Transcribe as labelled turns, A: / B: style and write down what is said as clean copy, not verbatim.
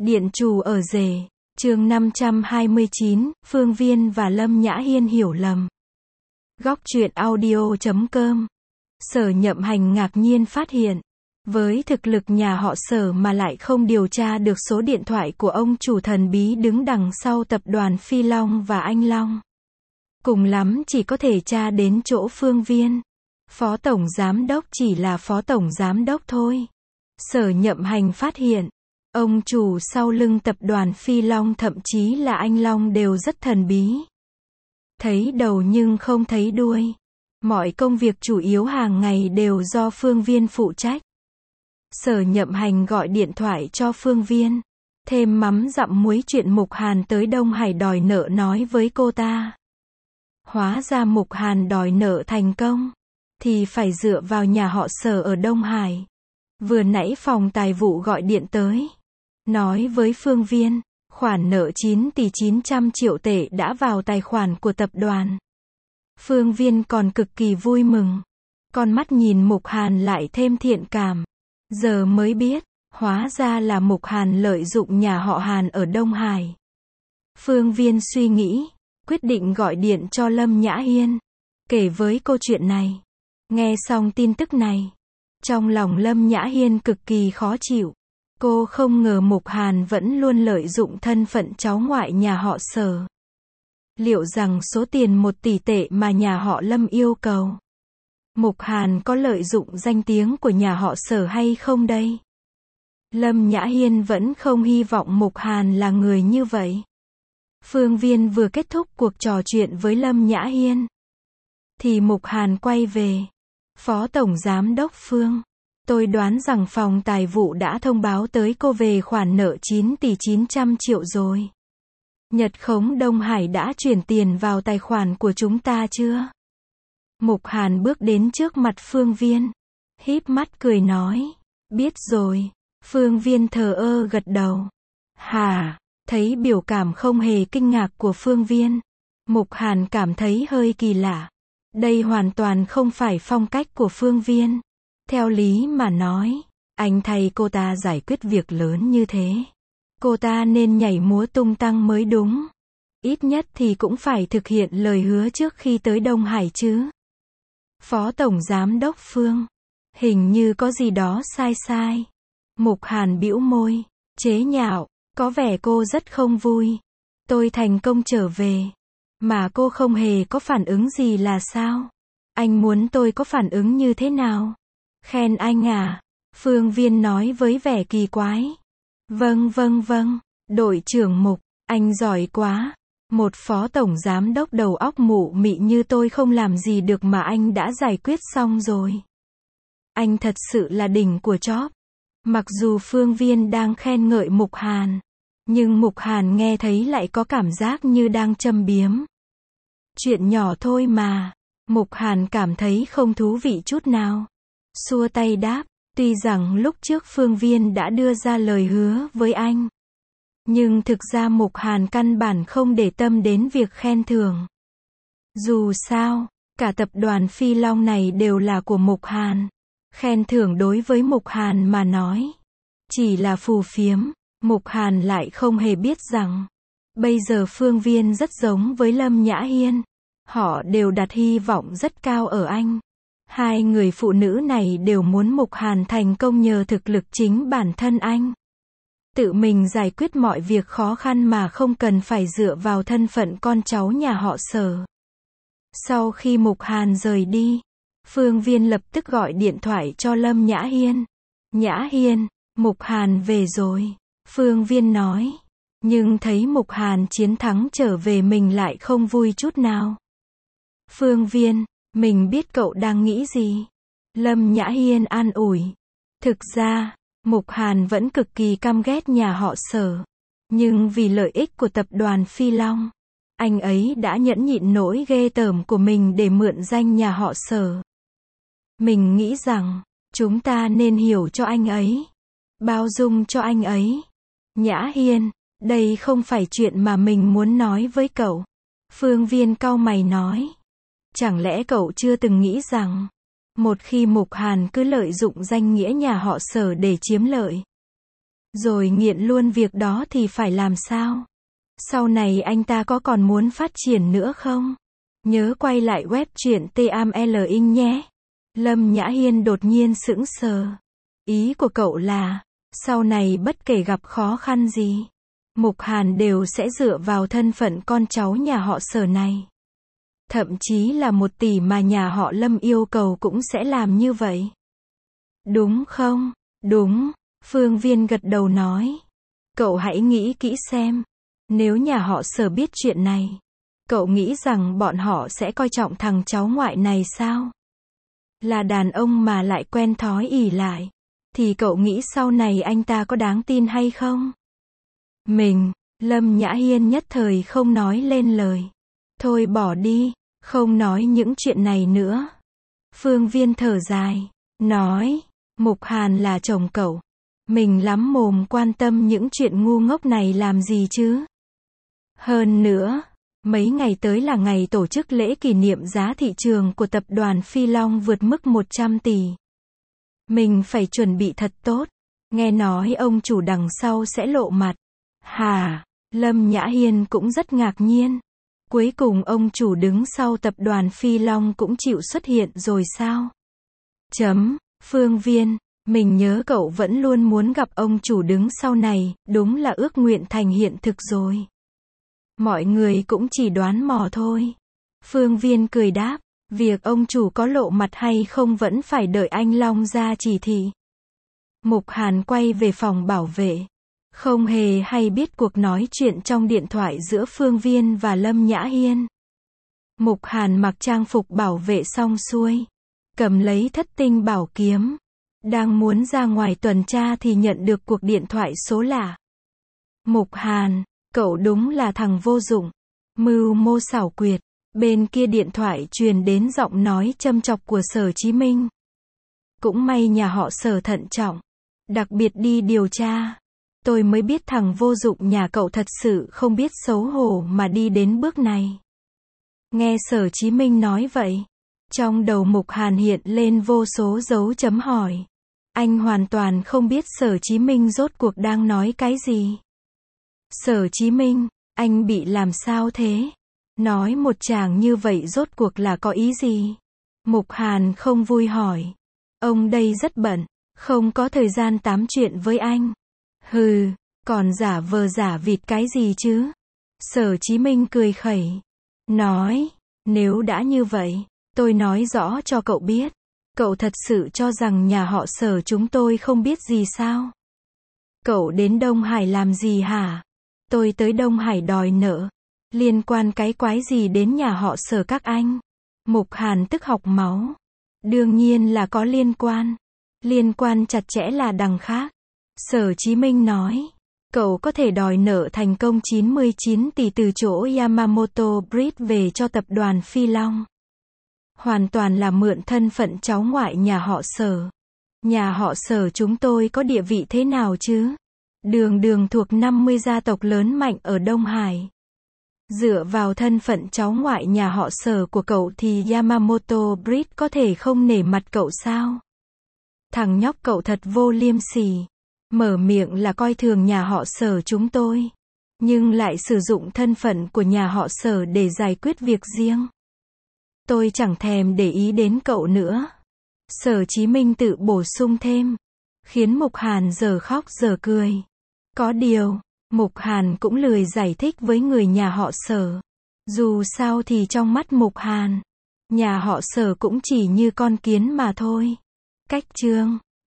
A: Điện Trù ở rể, chương 529, Phương Viên và Lâm Nhã Hiên hiểu lầm. Góc truyện audio.com. Sở Nhậm Hành ngạc nhiên phát hiện, với thực lực nhà họ Sở mà lại không điều tra được số điện thoại của ông chủ thần bí đứng đằng sau tập đoàn Phi Long và Anh Long. Cùng lắm chỉ có thể tra đến chỗ Phương Viên. Phó Tổng Giám Đốc chỉ là Phó Tổng Giám Đốc thôi. Sở Nhậm Hành phát hiện, ông chủ sau lưng tập đoàn Phi Long thậm chí là Anh Long đều rất thần bí. Thấy đầu nhưng không thấy đuôi. Mọi công việc chủ yếu hàng ngày đều do Phương Viên phụ trách. Sở Nhậm Hành gọi điện thoại cho Phương Viên, thêm mắm dặm muối chuyện Mục Hàn tới Đông Hải đòi nợ nói với cô ta. Hóa ra Mục Hàn đòi nợ thành công, thì phải dựa vào nhà họ Sở ở Đông Hải. Vừa nãy phòng tài vụ gọi điện tới, nói với Phương Viên, khoản nợ 9 tỷ 900 triệu tệ đã vào tài khoản của tập đoàn. Phương Viên còn cực kỳ vui mừng. Con mắt nhìn Mục Hàn lại thêm thiện cảm. Giờ mới biết, hóa ra là Mục Hàn lợi dụng nhà họ Hàn ở Đông Hải. Phương Viên suy nghĩ, quyết định gọi điện cho Lâm Nhã Hiên, kể với cô chuyện này. Nghe xong tin tức này, trong lòng Lâm Nhã Hiên cực kỳ khó chịu. Cô không ngờ Mục Hàn vẫn luôn lợi dụng thân phận cháu ngoại nhà họ Sở. Liệu rằng số tiền 1 tỷ tệ mà nhà họ Lâm yêu cầu, Mục Hàn có lợi dụng danh tiếng của nhà họ Sở hay không đây? Lâm Nhã Hiên vẫn không hy vọng Mục Hàn là người như vậy. Phương Viên vừa kết thúc cuộc trò chuyện với Lâm Nhã Hiên, thì Mục Hàn quay về. Phó Tổng Giám Đốc Phương, tôi đoán rằng phòng tài vụ đã thông báo tới cô về khoản nợ 9 tỷ 900 triệu rồi. Nhật Khống Đông Hải đã chuyển tiền vào tài khoản của chúng ta chưa? Mục Hàn bước đến trước mặt Phương Viên, híp mắt cười nói, biết rồi. Phương Viên thờ ơ gật đầu. Hả? Thấy biểu cảm không hề kinh ngạc của Phương Viên, Mục Hàn cảm thấy hơi kỳ lạ. Đây hoàn toàn không phải phong cách của Phương Viên. Theo lý mà nói, anh thay cô ta giải quyết việc lớn như thế, cô ta nên nhảy múa tung tăng mới đúng. Ít nhất thì cũng phải thực hiện lời hứa trước khi tới Đông Hải chứ. Phó Tổng Giám Đốc Phương, hình như có gì đó sai sai. Mục Hàn bĩu môi, chế nhạo, có vẻ cô rất không vui. Tôi thành công trở về, mà cô không hề có phản ứng gì là sao? Anh muốn tôi có phản ứng như thế nào? Khen anh à? Phương Viên nói với vẻ kỳ quái. Vâng, đội trưởng Mục, anh giỏi quá. Một phó tổng giám đốc đầu óc mụ mị như tôi không làm gì được mà anh đã giải quyết xong rồi. Anh thật sự là đỉnh của chóp. Mặc dù Phương Viên đang khen ngợi Mục Hàn, nhưng Mục Hàn nghe thấy lại có cảm giác như đang châm biếm. Chuyện nhỏ thôi mà. Mục Hàn cảm thấy không thú vị chút nào. Xua tay đáp, tuy rằng lúc trước Phương Viên đã đưa ra lời hứa với anh, nhưng thực ra Mục Hàn căn bản không để tâm đến việc khen thưởng. Dù sao, cả tập đoàn Phi Long này đều là của Mục Hàn. Khen thưởng đối với Mục Hàn mà nói, chỉ là phù phiếm. Mục Hàn lại không hề biết rằng, bây giờ Phương Viên rất giống với Lâm Nhã Hiên. Họ đều đặt hy vọng rất cao ở anh. Hai người phụ nữ này đều muốn Mục Hàn thành công nhờ thực lực chính bản thân anh. Tự mình giải quyết mọi việc khó khăn mà không cần phải dựa vào thân phận con cháu nhà họ Sở. Sau khi Mục Hàn rời đi, Phương Viên lập tức gọi điện thoại cho Lâm Nhã Hiên. Nhã Hiên, Mục Hàn về rồi. Phương Viên nói. Nhưng thấy Mục Hàn chiến thắng trở về mình lại không vui chút nào. Phương Viên, mình biết cậu đang nghĩ gì. Lâm Nhã Hiên an ủi. Thực ra, Mục Hàn vẫn cực kỳ căm ghét nhà họ Sở. Nhưng vì lợi ích của tập đoàn Phi Long, anh ấy đã nhẫn nhịn nỗi ghê tởm của mình để mượn danh nhà họ Sở. Mình nghĩ rằng, chúng ta nên hiểu cho anh ấy. Bao dung cho anh ấy. Nhã Hiên, đây không phải chuyện mà mình muốn nói với cậu. Phương Viên cau mày nói. Chẳng lẽ cậu chưa từng nghĩ rằng, một khi Mục Hàn cứ lợi dụng danh nghĩa nhà họ Sở để chiếm lợi, rồi nghiện luôn việc đó thì phải làm sao? Sau này anh ta có còn muốn phát triển nữa không? Nhớ quay lại web truyện TAMLIN nhé. Lâm Nhã Hiên đột nhiên sững sờ. Ý của cậu là, sau này bất kể gặp khó khăn gì, Mục Hàn đều sẽ dựa vào thân phận con cháu nhà họ Sở này. Thậm chí là 1 tỷ mà nhà họ Lâm yêu cầu cũng sẽ làm như vậy. Đúng không? Đúng, Phương Viên gật đầu nói. Cậu hãy nghĩ kỹ xem. Nếu nhà họ Sở biết chuyện này, cậu nghĩ rằng bọn họ sẽ coi trọng thằng cháu ngoại này sao? Là đàn ông mà lại quen thói ỷ lại, thì cậu nghĩ sau này anh ta có đáng tin hay không? Lâm Nhã Hiên nhất thời không nói lên lời. Thôi bỏ đi, không nói những chuyện này nữa. Phương Viên thở dài, nói, Mục Hàn là chồng cậu. Mình lắm mồm quan tâm những chuyện ngu ngốc này làm gì chứ? Hơn nữa, mấy ngày tới là ngày tổ chức lễ kỷ niệm giá thị trường của tập đoàn Phi Long vượt mức 100 tỷ. Mình phải chuẩn bị thật tốt. Nghe nói ông chủ đằng sau sẽ lộ mặt. Hả? Lâm Nhã Hiên cũng rất ngạc nhiên. Cuối cùng ông chủ đứng sau tập đoàn Phi Long cũng chịu xuất hiện rồi sao? Phương Viên, mình nhớ cậu vẫn luôn muốn gặp ông chủ đứng sau này, đúng là ước nguyện thành hiện thực rồi. Mọi người cũng chỉ đoán mò thôi. Phương Viên cười đáp, việc ông chủ có lộ mặt hay không vẫn phải đợi anh Long ra chỉ thị. Mục Hàn quay về phòng bảo vệ. Không hề hay biết cuộc nói chuyện trong điện thoại giữa Phương Viên và Lâm Nhã Hiên. Mục Hàn mặc trang phục bảo vệ xong xuôi, cầm lấy thất tinh bảo kiếm, đang muốn ra ngoài tuần tra thì nhận được cuộc điện thoại số lạ. Mục Hàn, cậu đúng là thằng vô dụng, mưu mô xảo quyệt. Bên kia điện thoại truyền đến giọng nói châm chọc của Sở Chí Minh. Cũng may nhà họ Sở thận trọng, đặc biệt đi điều tra. Tôi mới biết thằng vô dụng nhà cậu thật sự không biết xấu hổ mà đi đến bước này. Nghe Sở Chí Minh nói vậy, trong đầu Mục Hàn hiện lên vô số dấu chấm hỏi. Anh hoàn toàn không biết Sở Chí Minh rốt cuộc đang nói cái gì. Sở Chí Minh, anh bị làm sao thế? Nói một chàng như vậy rốt cuộc là có ý gì? Mục Hàn không vui hỏi. Ông đây rất bận, không có thời gian tám chuyện với anh. Hừ, còn giả vờ giả vịt cái gì chứ? Sở Chí Minh cười khẩy. Nói, nếu đã như vậy, tôi nói rõ cho cậu biết. Cậu thật sự cho rằng nhà họ Sở chúng tôi không biết gì sao? Cậu đến Đông Hải làm gì hả? Tôi tới Đông Hải đòi nợ. Liên quan cái quái gì đến nhà họ Sở các anh? Mục Hàn tức học máu. Đương nhiên là có liên quan. Liên quan chặt chẽ là đằng khác. Sở Chí Minh nói. Cậu có thể đòi nợ thành công 99 tỷ từ chỗ Yamamoto Bridge về cho tập đoàn Phi Long. Hoàn toàn là mượn thân phận cháu ngoại nhà họ Sở. Nhà họ Sở chúng tôi có địa vị thế nào chứ? Đường đường thuộc 50 gia tộc lớn mạnh ở Đông Hải. Dựa vào thân phận cháu ngoại nhà họ Sở của cậu thì Yamamoto Bridge có thể không nể mặt cậu sao? Thằng nhóc cậu thật vô liêm sỉ. Mở miệng là coi thường nhà họ Sở chúng tôi, nhưng lại sử dụng thân phận của nhà họ Sở để giải quyết việc riêng. Tôi chẳng thèm để ý đến cậu nữa. Sở Chí Minh tự bổ sung thêm, khiến Mục Hàn giờ khóc giờ cười. Có điều, Mục Hàn cũng lười giải thích với người nhà họ Sở. Dù sao thì trong mắt Mục Hàn, nhà họ Sở cũng chỉ như con kiến mà thôi. Cách chương